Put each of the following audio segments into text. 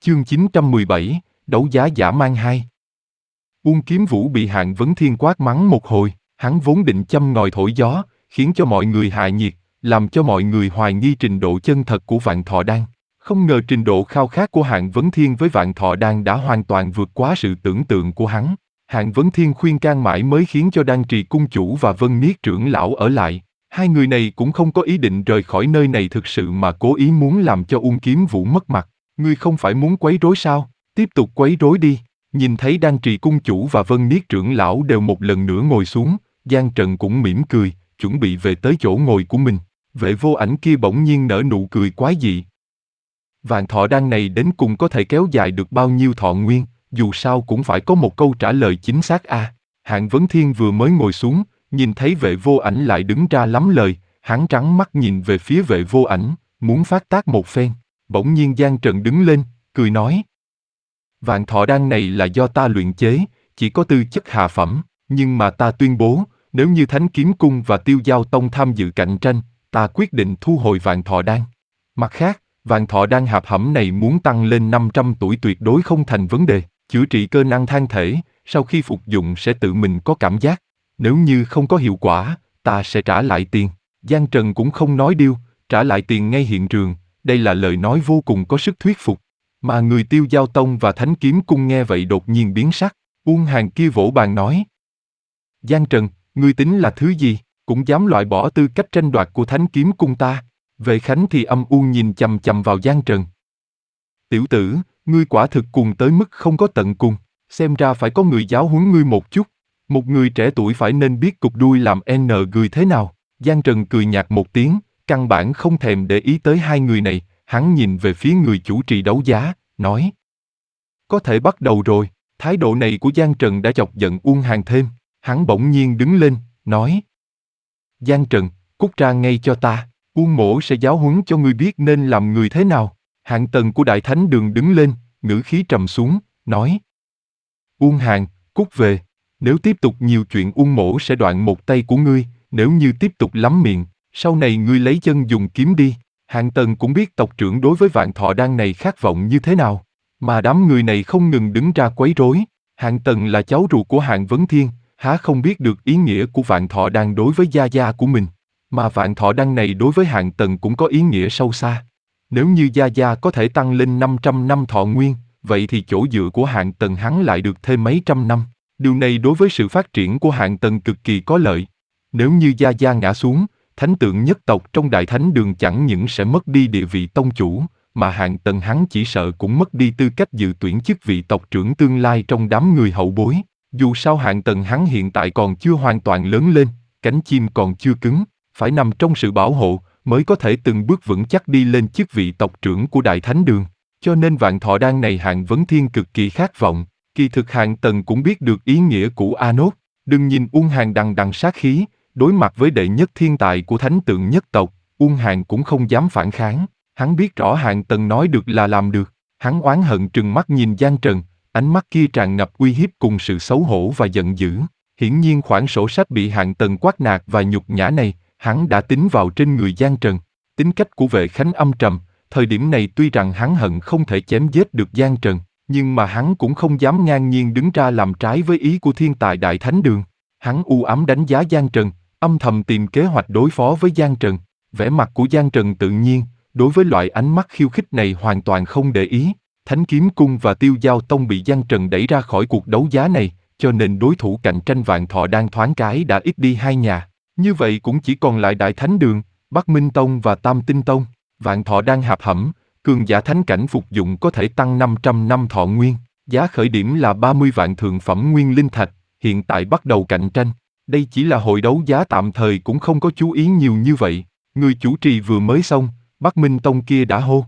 Chương 917, đấu giá dã man 2. Uông Kiếm Vũ bị Hạng Vấn Thiên quát mắng một hồi, hắn vốn định châm ngòi thổi gió, khiến cho mọi người hạ nhiệt, làm cho mọi người hoài nghi trình độ chân thật của Vạn Thọ Đan. Không ngờ trình độ khao khát của Hạng Vấn Thiên với Vạn Thọ Đan đã hoàn toàn vượt quá sự tưởng tượng của hắn. Hạng Vấn Thiên khuyên can mãi mới khiến cho Đan Trì cung chủ và Vân Niết trưởng lão ở lại. Hai người này cũng không có ý định rời khỏi nơi này thực sự mà cố ý muốn làm cho Uông Kiếm Vũ mất mặt. Ngươi không phải muốn quấy rối sao? Tiếp tục quấy rối đi. Nhìn thấy Đan Trì cung chủ và Vân Niết trưởng lão đều một lần nữa ngồi xuống, Giang Trần cũng mỉm cười, chuẩn bị về tới chỗ ngồi của mình. Vệ Vô Ảnh kia bỗng nhiên nở nụ cười quái dị. Vạn Thọ Đan này đến cùng có thể kéo dài được bao nhiêu thọ nguyên, dù sao cũng phải có một câu trả lời chính xác a. Hạng Vấn Thiên vừa mới ngồi xuống, nhìn thấy Vệ Vô Ảnh lại đứng ra lắm lời, hắn trắng mắt nhìn về phía Vệ Vô Ảnh, muốn phát tác một phen. Bỗng nhiên Giang Trần đứng lên, cười nói. Vạn Thọ Đan này là do ta luyện chế, chỉ có tư chất hạ phẩm, nhưng mà ta tuyên bố, nếu như Thánh Kiếm Cung và Tiêu Giao Tông tham dự cạnh tranh, ta quyết định thu hồi Vạn Thọ Đan. Mặt khác, Vạn Thọ Đan hạ phẩm này muốn tăng lên 500 tuổi tuyệt đối không thành vấn đề, chữa trị cơ năng thân thể, sau khi phục dụng sẽ tự mình có cảm giác. Nếu như không có hiệu quả, ta sẽ trả lại tiền. Giang Trần cũng không nói điêu, trả lại tiền ngay hiện trường, đây là lời nói vô cùng có sức thuyết phục. Mà người Tiêu Giao Tông và Thánh Kiếm Cung nghe vậy đột nhiên biến sắc, Uông Hàn kia vỗ bàn nói. Giang Trần, ngươi tính là thứ gì, cũng dám loại bỏ tư cách tranh đoạt của Thánh Kiếm Cung ta. Vệ Khánh thì âm u nhìn chằm chằm vào Giang Trần. Tiểu tử, ngươi quả thực cuồng tới mức không có tận cùng, xem ra phải có người giáo huấn ngươi một chút. Một người trẻ tuổi phải nên biết cục đuôi làm n người thế nào. Giang Trần cười nhạt một tiếng, căn bản không thèm để ý tới hai người này, hắn nhìn về phía người chủ trì đấu giá, nói. Có thể bắt đầu rồi. Thái độ này của Giang Trần đã chọc giận Uông Hàn thêm, hắn bỗng nhiên đứng lên, nói. Giang Trần, cút ra ngay cho ta, Uông mỗ sẽ giáo huấn cho ngươi biết nên làm người thế nào. Hạng Tần của Đại Thánh Đường đứng lên, ngữ khí trầm xuống, nói. Uông Hàn, cút về, nếu tiếp tục nhiều chuyện Uông mỗ sẽ đoạn một tay của ngươi, nếu như tiếp tục lắm miệng, sau này ngươi lấy chân dùng kiếm đi. Hạng Tần cũng biết tộc trưởng đối với Vạn Thọ Đan này khát vọng như thế nào, mà đám người này không ngừng đứng ra quấy rối. Hạng Tần là cháu ruột của Hạng Vấn Thiên, há không biết được ý nghĩa của Vạn Thọ Đan đối với gia gia của mình, mà Vạn Thọ Đan này đối với Hạng Tần cũng có ý nghĩa sâu xa. Nếu như gia gia có thể tăng lên 500 năm thọ nguyên, vậy thì chỗ dựa của Hạng Tần hắn lại được thêm mấy trăm năm. Điều này đối với sự phát triển của Hạng Tần cực kỳ có lợi. Nếu như gia gia ngã xuống, thánh tượng nhất tộc trong Đại Thánh Đường chẳng những sẽ mất đi địa vị tông chủ, mà Hạng Tần hắn chỉ sợ cũng mất đi tư cách dự tuyển chức vị tộc trưởng tương lai trong đám người hậu bối. Dù sao Hạng Tần hắn hiện tại còn chưa hoàn toàn lớn lên, cánh chim còn chưa cứng, phải nằm trong sự bảo hộ mới có thể từng bước vững chắc đi lên chức vị tộc trưởng của Đại Thánh Đường. Cho nên Vạn Thọ Đan này Hạng Vấn Thiên cực kỳ khát vọng. Kỳ thực Hạng Tần cũng biết được ý nghĩa của Anốt. Đừng nhìn Uông Hàn đằng đằng sát khí, đối mặt với đệ nhất thiên tài của thánh tượng nhất tộc, Uông Hàn cũng không dám phản kháng. Hắn biết rõ Hạng Tần nói được là làm được. Hắn oán hận trừng mắt nhìn Giang Trần, ánh mắt kia tràn ngập uy hiếp cùng sự xấu hổ và giận dữ. Hiển nhiên khoản sổ sách bị Hạng Tần quát nạt và nhục nhã này, hắn đã tính vào trên người Giang Trần. Tính cách của Vệ Khánh âm trầm, thời điểm này tuy rằng hắn hận không thể chém giết được Giang Trần, nhưng mà hắn cũng không dám ngang nhiên đứng ra làm trái với ý của thiên tài Đại Thánh Đường. Hắn u ám đánh giá Giang Trần, âm thầm tìm kế hoạch đối phó với Giang Trần. Vẻ mặt của Giang Trần tự nhiên, đối với loại ánh mắt khiêu khích này hoàn toàn không để ý. Thánh Kiếm Cung và Tiêu Giao Tông bị Giang Trần đẩy ra khỏi cuộc đấu giá này, cho nên đối thủ cạnh tranh Vạn Thọ Đan thoáng cái đã ít đi hai nhà. Như vậy cũng chỉ còn lại Đại Thánh Đường, Bắc Minh Tông và Tam Tinh Tông. Vạn Thọ Đan hạp hẩm, cường giả thánh cảnh phục dụng có thể tăng 500 năm thọ nguyên, giá khởi điểm là 30 vạn thượng phẩm nguyên linh thạch, hiện tại bắt đầu cạnh tranh. Đây chỉ là hội đấu giá tạm thời cũng không có chú ý nhiều như vậy. Người chủ trì vừa mới xong, Bắc Minh Tông kia đã hô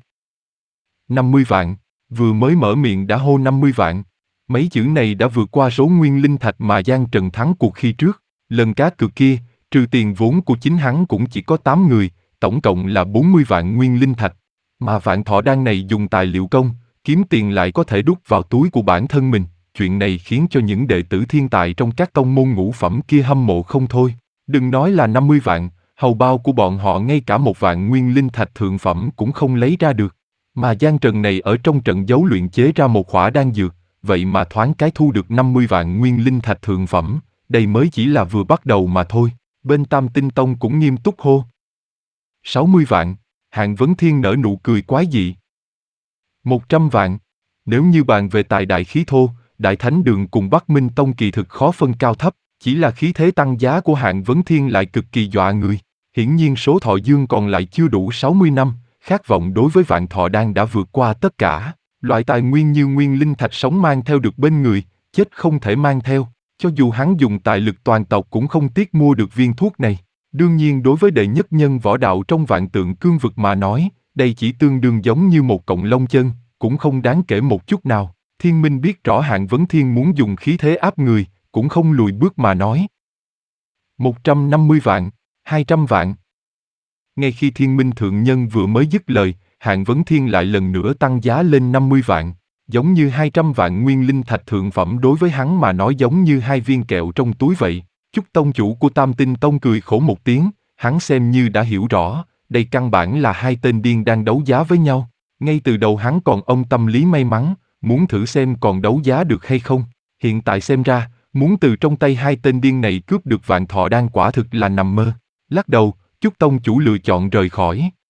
50 vạn, vừa mới mở miệng đã hô 50 vạn. Mấy chữ này đã vượt qua số nguyên linh thạch mà Giang Trần thắng cuộc khi trước. Lần cá cược kia, trừ tiền vốn của chính hắn cũng chỉ có 8 người, tổng cộng là 40 vạn nguyên linh thạch. Mà Vạn Thọ Đan này dùng tài liệu công, kiếm tiền lại có thể đút vào túi của bản thân mình. Chuyện này khiến cho những đệ tử thiên tài trong các tông môn ngũ phẩm kia hâm mộ không thôi. Đừng nói là 50 vạn, hầu bao của bọn họ ngay cả 1 vạn nguyên linh thạch thượng phẩm cũng không lấy ra được. Mà Giang Trần này ở trong trận đấu luyện chế ra một khỏa đan dược, vậy mà thoáng cái thu được 50 vạn nguyên linh thạch thượng phẩm, đây mới chỉ là vừa bắt đầu mà thôi. Bên Tam Tinh Tông cũng nghiêm túc hô. 60 vạn, Hạng Vấn Thiên nở nụ cười quái dị. 100 vạn, nếu như bàn về tài đại khí thô, Đại Thánh Đường cùng Bắc Minh Tông kỳ thực khó phân cao thấp, chỉ là khí thế tăng giá của Hạng Vấn Thiên lại cực kỳ dọa người. Hiển nhiên số thọ dương còn lại chưa đủ 60 năm, khát vọng đối với vạn thọ đan đã vượt qua tất cả. Loại tài nguyên như nguyên linh thạch sống mang theo được bên người, chết không thể mang theo. Cho dù hắn dùng tài lực toàn tộc cũng không tiếc mua được viên thuốc này. Đương nhiên đối với đệ nhất nhân võ đạo trong vạn tượng cương vực mà nói, đây chỉ tương đương giống như một cọng lông chân, cũng không đáng kể một chút nào. Thiên Minh biết rõ Hạng Vấn Thiên muốn dùng khí thế áp người, cũng không lùi bước mà nói. 150 vạn, 200 vạn. Ngay khi Thiên Minh Thượng Nhân vừa mới dứt lời, Hạng Vấn Thiên lại lần nữa tăng giá lên 50 vạn. Giống như 200 vạn nguyên linh thạch thượng phẩm đối với hắn mà nói giống như hai viên kẹo trong túi vậy. Chúc tông chủ của Tam Tinh Tông cười khổ một tiếng, hắn xem như đã hiểu rõ, đây căn bản là hai tên điên đang đấu giá với nhau. Ngay từ đầu hắn còn ông tâm lý may mắn, muốn thử xem còn đấu giá được hay không. Hiện tại xem ra, muốn từ trong tay hai tên điên này cướp được vạn thọ đan quả thực là nằm mơ. Lắc đầu, Chúc tông chủ lựa chọn rời khỏi.